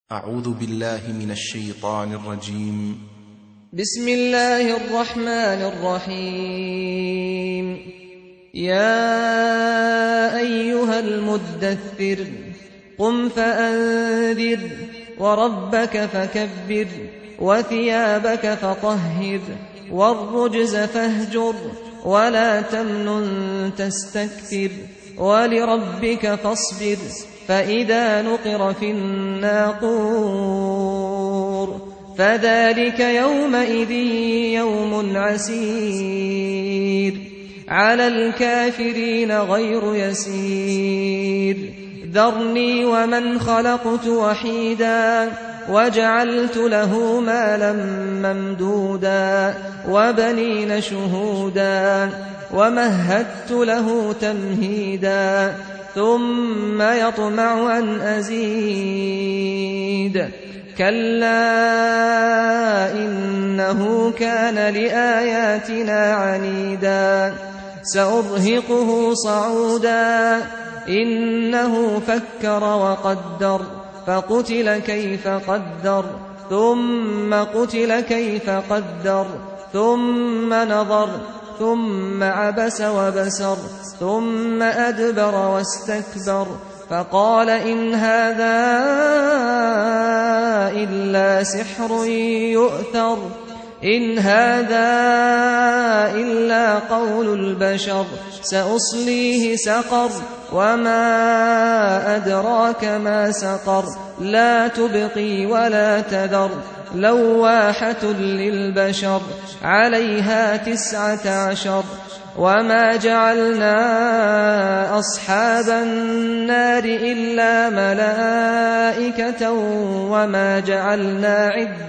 أعوذ بالله من الشيطان الرجيم. بسم الله الرحمن الرحيم. يا أيها المدثر قم فأنذر وربك فكبر وثيابك فطهر والرجز فاهجر ولا تمنن تستكثر ولربك فاصبر فإذا نقر في الناقور فذلك يومئذ يوم عسير على الكافرين غير يسير. ذرني ومن خلقت وحيدا وجعلت له مالا ممدودا وبنين شهودا ومهدت له تمهيدا ثم يطمع أن أزيد كلا إنه كان لآياتنا عنيدا سأرهقه صعودا إنه فكر وقدر فقتل كيف قدر ثم قتل كيف قدر ثم نظر ثم عبس وبسر ثم أدبر واستكبر فقال إن هذا إلا سحر يؤثر إن هذا إلا قول البشر سأصليه سقر وما أدراك ما سقر لا تبقي ولا تذر لواحة للبشر عليها 19 وما جعلنا أصحاب النار إلا ملائكة وما جعلنا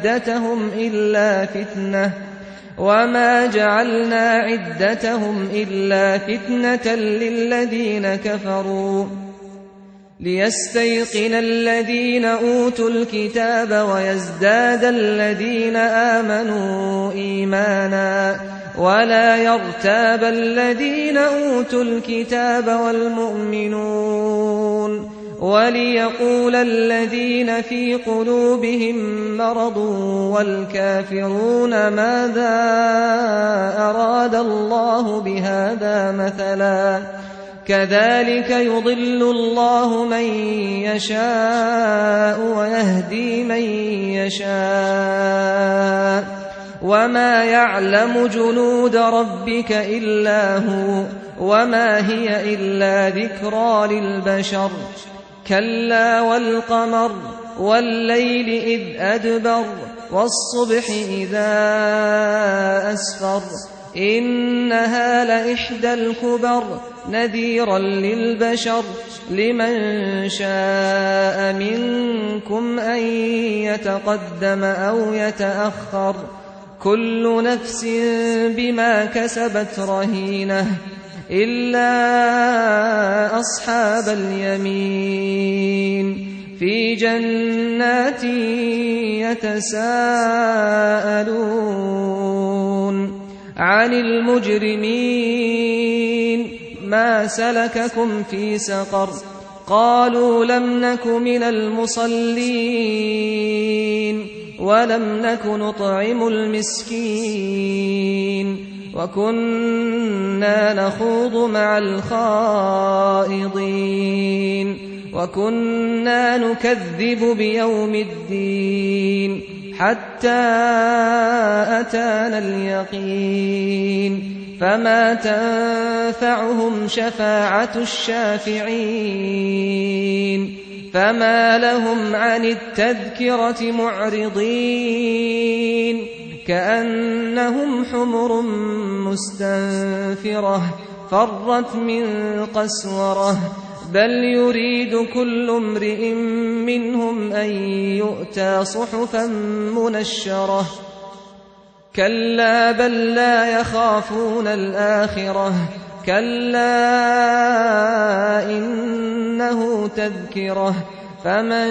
عدتهم إلا فتنة للذين كفروا ليستيقن الذين أوتوا الكتاب ويزداد الذين آمنوا إيمانا ولا يرتاب الذين أوتوا الكتاب والمؤمنون وليقول الذين في قلوبهم مرض والكافرون ماذا أراد الله بهذا مثلا كذلك يضل الله من يشاء ويهدي من يشاء وما يعلم جنود ربك إلا هو وما هي إلا ذكرى للبشر. كلا والقمر والليل إذ أدبر والصبح إذا أسفر إنها لإحدى الكبر نذيرا للبشر لمن شاء منكم أن يتقدم أو يتأخر كل نفس بما كسبت رهينة إلا أصحاب اليمين في جنات يتساءلون عن المجرمين ما سلككم في سقر قالوا لم نك من المصلين ولم نك نطعم المسكين وكنا نخوض مع الخائضين وكنا نكذب بيوم الدين حتى أتانا اليقين فما تنفعهم شفاعة الشافعين فما لهم عن التذكرة معرضين كأنهم حمر مستنفرة فرت من قسورة بل يريد كل امرئ منهم أن يؤتى صحفا منشرة كلا بل لا يخافون الآخرة كلا إنه تذكرة فمن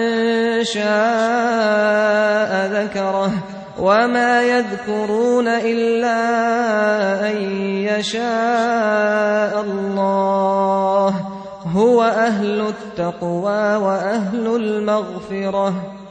شاء ذكره وما يذكرون إلا أن يشاء الله هو أهل التقوى وأهل المغفرة.